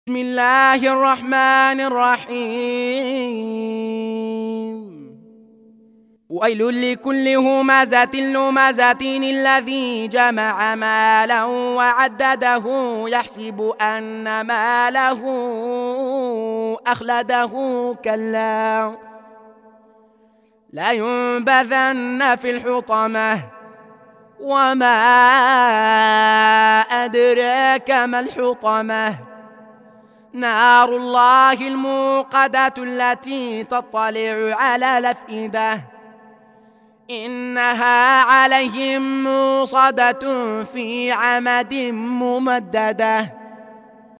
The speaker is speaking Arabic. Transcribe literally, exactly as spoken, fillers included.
بسم الله الرحمن الرحيم. ويل لكل همزة لمزة الذي جمع مالا وعدده يحسب أن ماله أخلده كلا لينبذن في الحطمة وما أدراك ما الحطمة نار الله الموقدة التي تطلع على الأفئدة إنها عليهم موصدة في عمد ممددة.